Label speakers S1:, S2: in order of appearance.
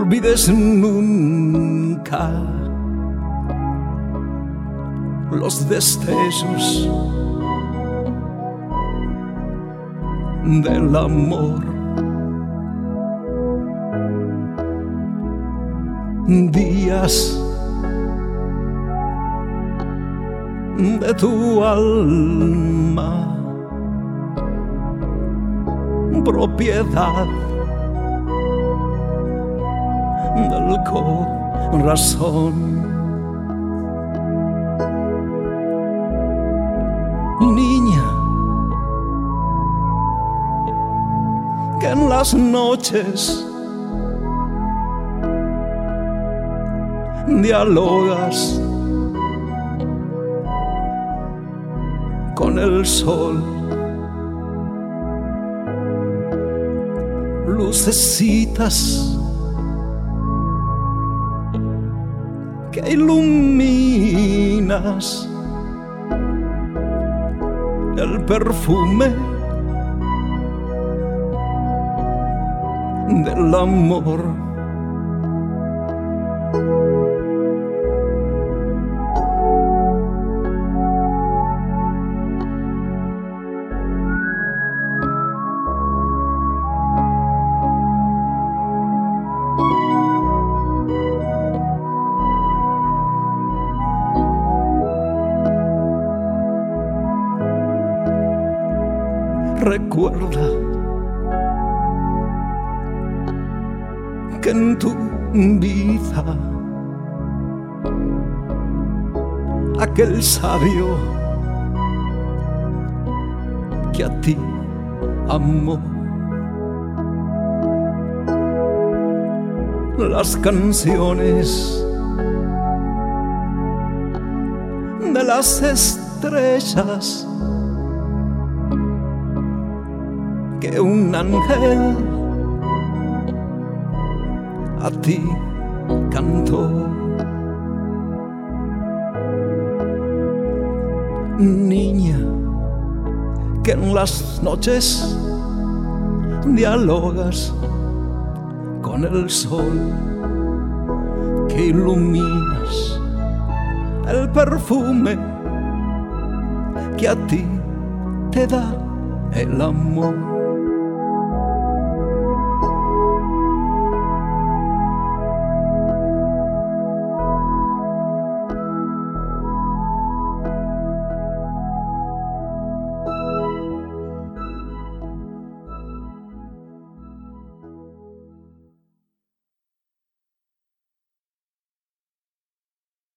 S1: olvides nunca los destellos del amor. Días de tu alma, propiedad del corazón. Niña, que en las noches dialogas con el sol, lucecitas que iluminas, el perfume del amor. Recuerda que en tu vida aquel sabio que a ti amó, las canciones de las estrellas que un ángel a ti cantó. Niña, que en las noches dialogas con el sol, que iluminas el perfume que a ti te da el amor.